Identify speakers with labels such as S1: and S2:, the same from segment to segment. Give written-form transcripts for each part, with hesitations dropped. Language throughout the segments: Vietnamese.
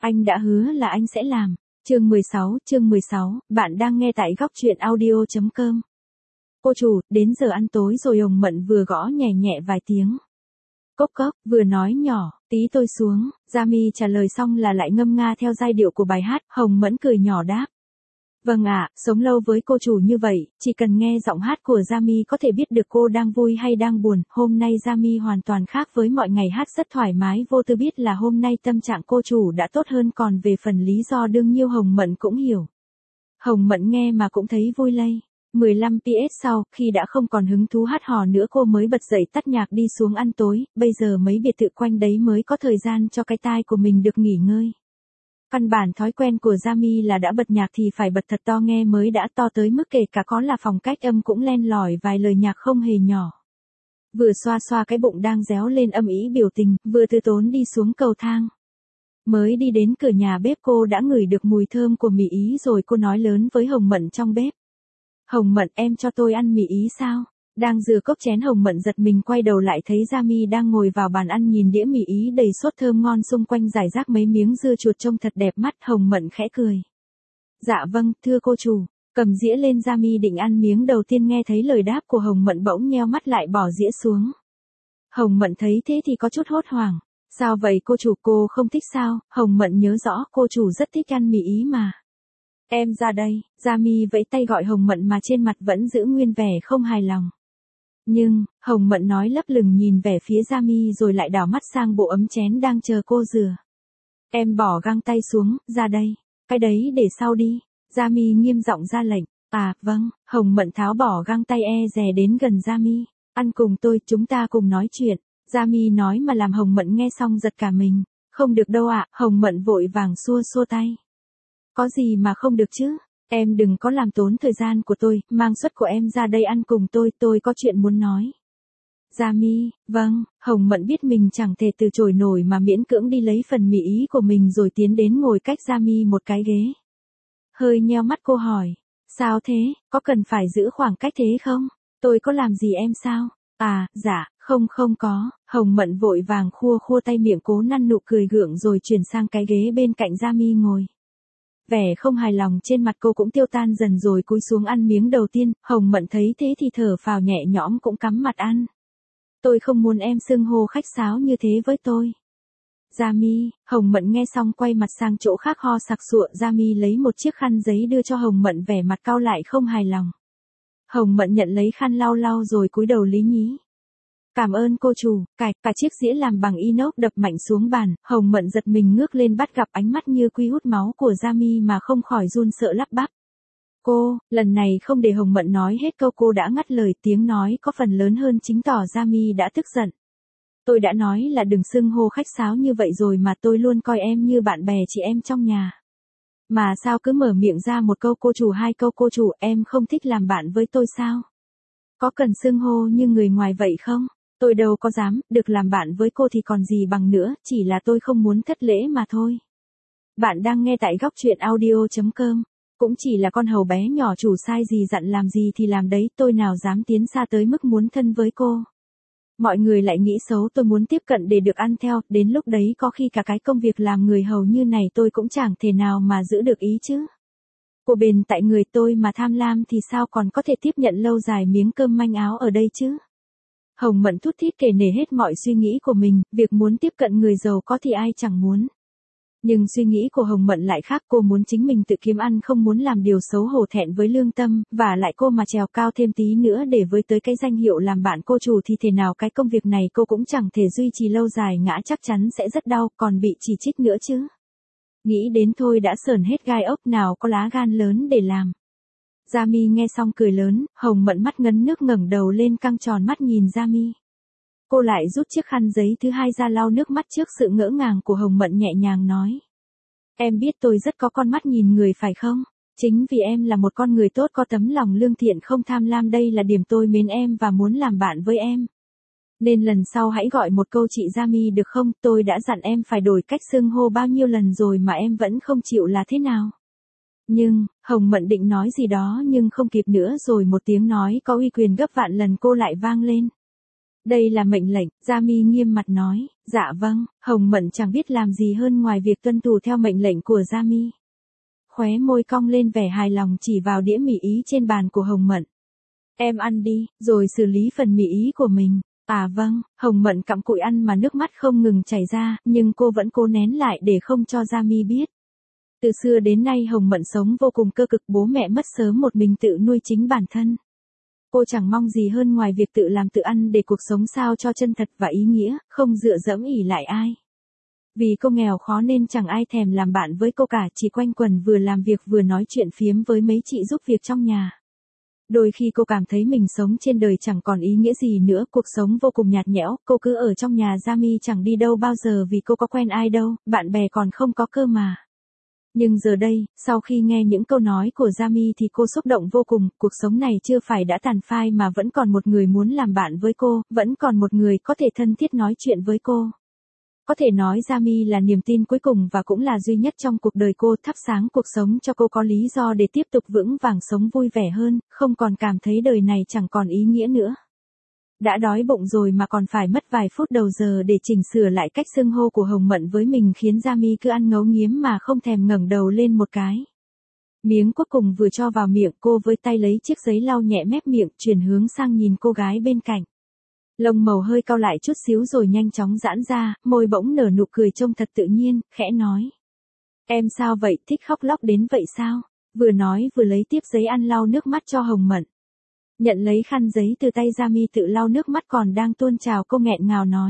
S1: Anh đã hứa là anh sẽ làm. Chương 16, bạn đang nghe tại góc truyện audio.com. Cô chủ, đến giờ ăn tối rồi. Hồng Mận vừa gõ nhẹ nhẹ vài tiếng. Cốc cốc, vừa nói nhỏ, tí tôi xuống. Jami trả lời xong là lại ngâm nga theo giai điệu của bài hát. Hồng Mẫn cười nhỏ đáp. Vâng ạ, sống lâu với cô chủ như vậy, chỉ cần nghe giọng hát của Jami có thể biết được cô đang vui hay đang buồn. Hôm nay Jami hoàn toàn khác với mọi ngày, hát rất thoải mái, vô tư biết là hôm nay tâm trạng cô chủ đã tốt hơn, còn về phần lý do đương nhiên Hồng Mận cũng hiểu. Hồng Mận nghe mà cũng thấy vui lây. 15 PS sau, khi đã không còn hứng thú hát hò nữa, cô mới bật dậy tắt nhạc đi xuống ăn tối. Bây giờ mấy biệt thự quanh đấy mới có thời gian cho cái tai của mình được nghỉ ngơi. Căn bản thói quen của Jami là đã bật nhạc thì phải bật thật to, nghe mới đã to tới mức kể cả có là phòng cách âm cũng len lỏi vài lời nhạc không hề nhỏ. Vừa xoa xoa cái bụng đang réo lên âm ý biểu tình, vừa từ tốn đi xuống cầu thang. Mới đi đến cửa nhà bếp cô đã ngửi được mùi thơm của mì ý rồi cô nói lớn với Hồng Mận trong bếp. Hồng Mận, em cho tôi ăn mì ý sao? Đang rửa cốc chén, Hồng Mận giật mình quay đầu lại thấy Jami đang ngồi vào bàn ăn nhìn đĩa mì ý đầy sốt thơm ngon, xung quanh rải rác mấy miếng dưa chuột trông thật đẹp mắt. Hồng Mận khẽ cười. Dạ vâng, thưa cô chủ. Cầm dĩa lên, Jami định ăn miếng đầu tiên, nghe thấy lời đáp của Hồng Mận bỗng nheo mắt lại bỏ dĩa xuống. Hồng Mận thấy thế thì có chút hốt hoảng. Sao vậy cô chủ, cô không thích sao? Hồng Mận nhớ rõ cô chủ rất thích ăn mì ý mà. Em ra đây. Jami vẫy tay gọi Hồng Mận mà trên mặt vẫn giữ nguyên vẻ không hài lòng. Nhưng, Hồng Mận nói lấp lửng nhìn về phía Jami rồi lại đảo mắt sang bộ ấm chén đang chờ cô rửa. Em bỏ găng tay xuống, ra đây. Cái đấy để sau đi. Jami nghiêm giọng ra lệnh. À, vâng. Hồng Mận tháo bỏ găng tay dè đến gần Jami. Ăn cùng tôi, chúng ta cùng nói chuyện. Jami nói mà làm Hồng Mận nghe xong giật cả mình. Không được đâu ạ. Hồng Mận vội vàng xua xua tay. Có gì mà không được chứ? Em đừng có làm tốn thời gian của tôi, mang suất của em ra đây ăn cùng tôi có chuyện muốn nói. Jami, vâng. Hồng Mận biết mình chẳng thể từ chối nổi mà miễn cưỡng đi lấy phần mì ý của mình rồi tiến đến ngồi cách Jami một cái ghế. Hơi nheo mắt cô hỏi. Sao thế, có cần phải giữ khoảng cách thế không? Tôi có làm gì em sao? À, dạ, không có. Hồng Mận vội vàng khua tay miệng cố nặn nụ cười gượng rồi chuyển sang cái ghế bên cạnh Jami ngồi. Vẻ không hài lòng trên mặt cô cũng tiêu tan dần rồi cúi xuống ăn miếng đầu tiên. Hồng Mận thấy thế thì thở phào nhẹ nhõm cũng cắm mặt ăn. Tôi không muốn em xưng hô khách sáo như thế với tôi. Jami. Hồng Mận nghe xong quay mặt sang chỗ khác ho sặc sụa. Jami lấy một chiếc khăn giấy đưa cho Hồng Mận, vẻ mặt cau lại không hài lòng. Hồng Mận nhận lấy khăn lau rồi cúi đầu lý nhí. Cảm ơn cô chủ. Cả chiếc dĩa làm bằng inox đập mạnh xuống bàn. Hồng Mận giật mình ngước lên bắt gặp ánh mắt như quy hút máu của Jami mà không khỏi run sợ lắp bắp. Cô, lần này không để Hồng Mận nói hết câu cô đã ngắt lời, tiếng nói có phần lớn hơn chính tỏ Jami đã tức giận. Tôi đã nói là đừng xưng hô khách sáo như vậy rồi mà, tôi luôn coi em như bạn bè chị em trong nhà. Mà sao cứ mở miệng ra một câu cô chủ, hai câu cô chủ, em không thích làm bạn với tôi sao? Có cần xưng hô như người ngoài vậy không? Tôi đâu có dám, được làm bạn với cô thì còn gì bằng nữa, chỉ là tôi không muốn thất lễ mà thôi. Bạn đang nghe tại góc truyện audio.com. Cũng chỉ là con hầu bé nhỏ, chủ sai gì dặn làm gì thì làm đấy, tôi nào dám tiến xa tới mức muốn thân với cô. Mọi người lại nghĩ xấu tôi muốn tiếp cận để được ăn theo, đến lúc đấy có khi cả cái công việc làm người hầu như này tôi cũng chẳng thể nào mà giữ được ý chứ. Cô bền tại người tôi mà tham lam thì sao còn có thể tiếp nhận lâu dài miếng cơm manh áo ở đây chứ. Hồng Mận thút thít kể nể hết mọi suy nghĩ của mình, việc muốn tiếp cận người giàu có thì ai chẳng muốn. Nhưng suy nghĩ của Hồng Mận lại khác, cô muốn chính mình tự kiếm ăn, không muốn làm điều xấu hổ thẹn với lương tâm, và lại cô mà trèo cao thêm tí nữa để với tới cái danh hiệu làm bạn cô chủ thì thế nào cái công việc này cô cũng chẳng thể duy trì lâu dài, ngã chắc chắn sẽ rất đau, còn bị chỉ trích nữa chứ. Nghĩ đến thôi đã sởn hết gai ốc, nào có lá gan lớn để làm. Jami nghe xong cười lớn. Hồng Mận mắt ngấn nước ngẩng đầu lên căng tròn mắt nhìn Jami. Cô lại rút chiếc khăn giấy thứ hai ra lau nước mắt trước sự ngỡ ngàng của Hồng Mận, nhẹ nhàng nói. Em biết tôi rất có con mắt nhìn người phải không? Chính vì em là một con người tốt, có tấm lòng lương thiện, không tham lam, đây là điểm tôi mến em và muốn làm bạn với em. Nên lần sau hãy gọi một câu chị Jami được không? Tôi đã dặn em phải đổi cách xưng hô bao nhiêu lần rồi mà em vẫn không chịu là thế nào? Nhưng, Hồng Mận định nói gì đó nhưng không kịp nữa rồi, một tiếng nói có uy quyền gấp vạn lần cô lại vang lên. Đây là mệnh lệnh. Jami nghiêm mặt nói. Dạ vâng, Hồng Mận chẳng biết làm gì hơn ngoài việc tuân thủ theo mệnh lệnh của Gia Mi. Khóe môi cong lên vẻ hài lòng chỉ vào đĩa mì ý trên bàn của Hồng Mận. Em ăn đi, rồi xử lý phần mì ý của mình. À vâng, Hồng Mận cặm cụi ăn mà nước mắt không ngừng chảy ra, nhưng cô vẫn cố nén lại để không cho Gia Mi biết. Từ xưa đến nay Hồng Mận sống vô cùng cơ cực, bố mẹ mất sớm một mình tự nuôi chính bản thân. Cô chẳng mong gì hơn ngoài việc tự làm tự ăn để cuộc sống sao cho chân thật và ý nghĩa, không dựa dẫm ỷ lại ai. Vì cô nghèo khó nên chẳng ai thèm làm bạn với cô cả, chỉ quanh quẩn vừa làm việc vừa nói chuyện phiếm với mấy chị giúp việc trong nhà. Đôi khi cô cảm thấy mình sống trên đời chẳng còn ý nghĩa gì nữa, cuộc sống vô cùng nhạt nhẽo, cô cứ ở trong nhà Gia Mi chẳng đi đâu bao giờ vì cô có quen ai đâu, bạn bè còn không có cơ mà. Nhưng giờ đây, sau khi nghe những câu nói của Gia Mi thì cô xúc động vô cùng, cuộc sống này chưa phải đã tàn phai mà vẫn còn một người muốn làm bạn với cô, vẫn còn một người có thể thân thiết nói chuyện với cô. Có thể nói Gia Mi là niềm tin cuối cùng và cũng là duy nhất trong cuộc đời cô, thắp sáng cuộc sống cho cô có lý do để tiếp tục vững vàng sống vui vẻ hơn, không còn cảm thấy đời này chẳng còn ý nghĩa nữa. Đã đói bụng rồi mà còn phải mất vài phút đầu giờ để chỉnh sửa lại cách xưng hô của Hồng Mận với mình khiến Gia Mi cứ ăn ngấu nghiến mà không thèm ngẩng đầu lên một cái. Miếng cuối cùng vừa cho vào miệng, cô với tay lấy chiếc giấy lau nhẹ mép miệng, chuyển hướng sang nhìn cô gái bên cạnh. Lông màu hơi cau lại chút xíu rồi nhanh chóng giãn ra, môi bỗng nở nụ cười trông thật tự nhiên, khẽ nói. Em sao vậy, thích khóc lóc đến vậy sao? Vừa nói vừa lấy tiếp giấy ăn lau nước mắt cho Hồng Mận. Nhận lấy khăn giấy từ tay Gia Mi tự lau nước mắt còn đang tuôn trào, cô nghẹn ngào nói.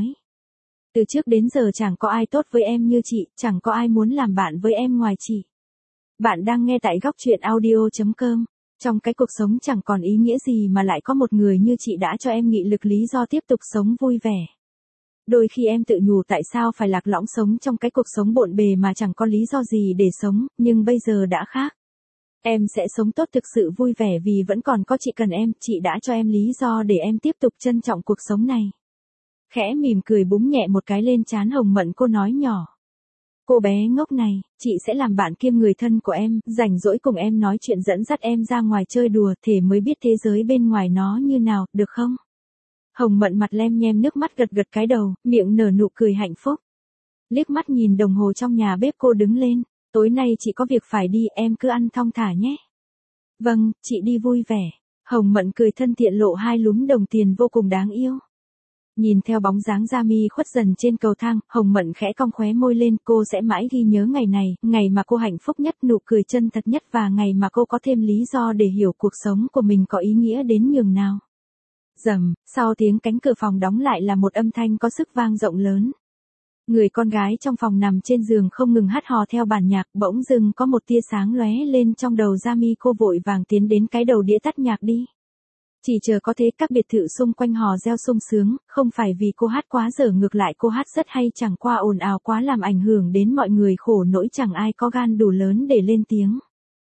S1: Từ trước đến giờ chẳng có ai tốt với em như chị, chẳng có ai muốn làm bạn với em ngoài chị. Bạn đang nghe tại góc truyện audio.com. Trong cái cuộc sống chẳng còn ý nghĩa gì mà lại có một người như chị đã cho em nghị lực lý do tiếp tục sống vui vẻ. Đôi khi em tự nhủ tại sao phải lạc lõng sống trong cái cuộc sống bộn bề mà chẳng có lý do gì để sống, nhưng bây giờ đã khác. Em sẽ sống tốt thực sự vui vẻ vì vẫn còn có chị cần em, chị đã cho em lý do để em tiếp tục trân trọng cuộc sống này. Khẽ mỉm cười búng nhẹ một cái lên trán Hồng Mận, cô nói nhỏ. Cô bé ngốc này, chị sẽ làm bạn kiêm người thân của em, rảnh rỗi cùng em nói chuyện, dẫn dắt em ra ngoài chơi đùa, thể mới biết thế giới bên ngoài nó như nào, được không? Hồng Mận mặt lem nhem nước mắt gật gật cái đầu, miệng nở nụ cười hạnh phúc. Liếc mắt nhìn đồng hồ trong nhà bếp, cô đứng lên. Tối nay chị có việc phải đi, em cứ ăn thong thả nhé. Vâng, chị đi vui vẻ. Hồng Mận cười thân thiện lộ hai lúm đồng tiền vô cùng đáng yêu. Nhìn theo bóng dáng Gia Mi khuất dần trên cầu thang, Hồng Mận khẽ cong khóe môi lên, cô sẽ mãi ghi nhớ ngày này, ngày mà cô hạnh phúc nhất, nụ cười chân thật nhất và ngày mà cô có thêm lý do để hiểu cuộc sống của mình có ý nghĩa đến nhường nào. Rầm, sau tiếng cánh cửa phòng đóng lại là một âm thanh có sức vang rộng lớn. Người con gái trong phòng nằm trên giường không ngừng hát hò theo bản nhạc, bỗng dưng có một tia sáng lóe lên trong đầu Gia Mi, cô vội vàng tiến đến cái đầu đĩa tắt nhạc đi. Chỉ chờ có thế các biệt thự xung quanh hò reo sung sướng, không phải vì cô hát quá dở, ngược lại cô hát rất hay, chẳng qua ồn ào quá làm ảnh hưởng đến mọi người, khổ nỗi chẳng ai có gan đủ lớn để lên tiếng.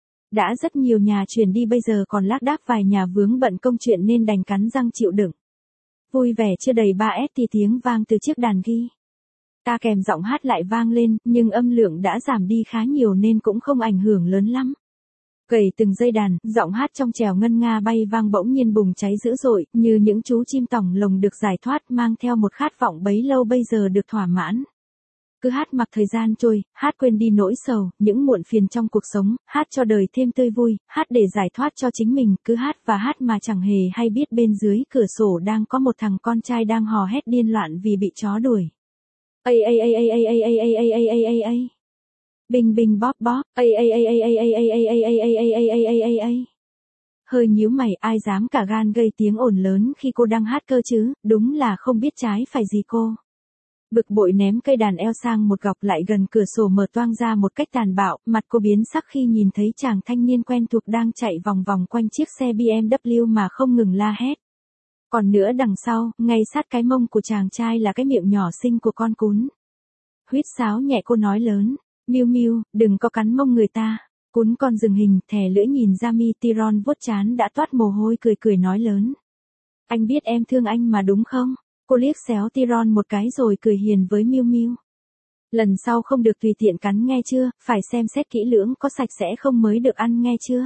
S1: Đã rất nhiều nhà chuyển đi, bây giờ còn lác đác vài nhà vướng bận công chuyện nên đành cắn răng chịu đựng. Vui vẻ chưa đầy 3S thì tiếng vang từ chiếc đàn ghi ta kèm giọng hát lại vang lên, nhưng âm lượng đã giảm đi khá nhiều nên cũng không ảnh hưởng lớn lắm. Cầy từng dây đàn, giọng hát trong trèo ngân nga bay vang bỗng nhiên bùng cháy dữ dội, như những chú chim tỏng lồng được giải thoát, mang theo một khát vọng bấy lâu bây giờ được thỏa mãn. Cứ hát mặc thời gian trôi, hát quên đi nỗi sầu, những muộn phiền trong cuộc sống, hát cho đời thêm tươi vui, hát để giải thoát cho chính mình, cứ hát và hát mà chẳng hề hay biết bên dưới cửa sổ đang có một thằng con trai đang hò hét điên loạn vì bị chó đuổi. Ây ây ây ây ây ây ây ây ây ây ây ây ây. Bình bình bóp bóp. Ây ây ây ây ây ây ây ây ây ây ây ây ây ây ây ây ây. Hơi nhíu mày, ai dám cả gan gây tiếng ồn lớn khi cô đang hát cơ chứ, đúng là không biết trái phải gì cô. Bực bội ném cây đàn eo sang một góc, lại gần cửa sổ mở toang ra một cách tàn bạo, mặt cô biến sắc khi nhìn thấy chàng thanh niên quen thuộc đang chạy vòng vòng quanh chiếc xe BMW mà không ngừng la hét. Còn nữa đằng sau, ngay sát cái mông của chàng trai là cái miệng nhỏ xinh của con cún. Huýt sáo nhẹ cô nói lớn, Miu Miu, đừng có cắn mông người ta. Cún con dừng hình, thè lưỡi nhìn Gia Mi, Tyron vuốt trán đã toát mồ hôi, cười cười nói lớn. Anh biết em thương anh mà đúng không? Cô liếc xéo Tyron một cái rồi cười hiền với Miu Miu. Lần sau không được tùy tiện cắn nghe chưa, phải xem xét kỹ lưỡng có sạch sẽ không mới được ăn nghe chưa?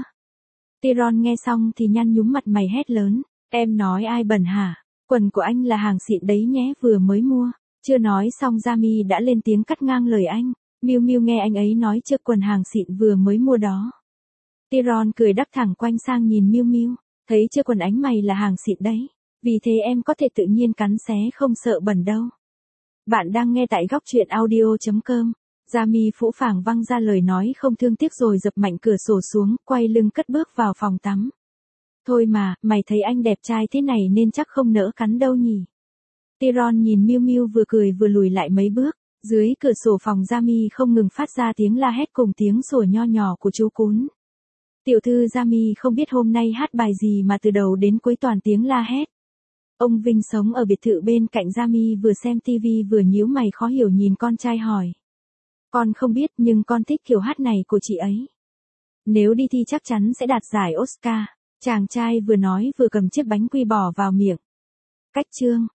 S1: Tyron nghe xong thì nhăn nhúm mặt mày hét lớn. Em nói ai bẩn hả? Quần của anh là hàng xịn đấy nhé, vừa mới mua. Chưa nói xong Jamie đã lên tiếng cắt ngang lời anh. Miu Miu nghe anh ấy nói chiếc quần hàng xịn vừa mới mua đó. Tyron cười đắc thẳng quanh sang nhìn Miu Miu, thấy chiếc quần ánh mày là hàng xịn đấy, vì thế em có thể tự nhiên cắn xé không sợ bẩn đâu. Bạn đang nghe tại góc truyện audio.com. Jamie phũ phàng văng ra lời nói không thương tiếc rồi dập mạnh cửa sổ xuống, quay lưng cất bước vào phòng tắm. Thôi mà, mày thấy anh đẹp trai thế này nên chắc không nỡ cắn đâu nhỉ. Tyron nhìn Miu Miu vừa cười vừa lùi lại mấy bước. Dưới cửa sổ phòng Jamie không ngừng phát ra tiếng la hét cùng tiếng sủa nho nhỏ của chú cún. Tiểu thư Jamie không biết hôm nay hát bài gì mà từ đầu đến cuối toàn tiếng la hét. Ông Vinh sống ở biệt thự bên cạnh Jamie vừa xem tivi vừa nhíu mày khó hiểu nhìn con trai hỏi. Con không biết nhưng con thích kiểu hát này của chị ấy. Nếu đi thi chắc chắn sẽ đạt giải Oscar. Chàng trai vừa nói vừa cầm chiếc bánh quy bỏ vào miệng. Cách chương.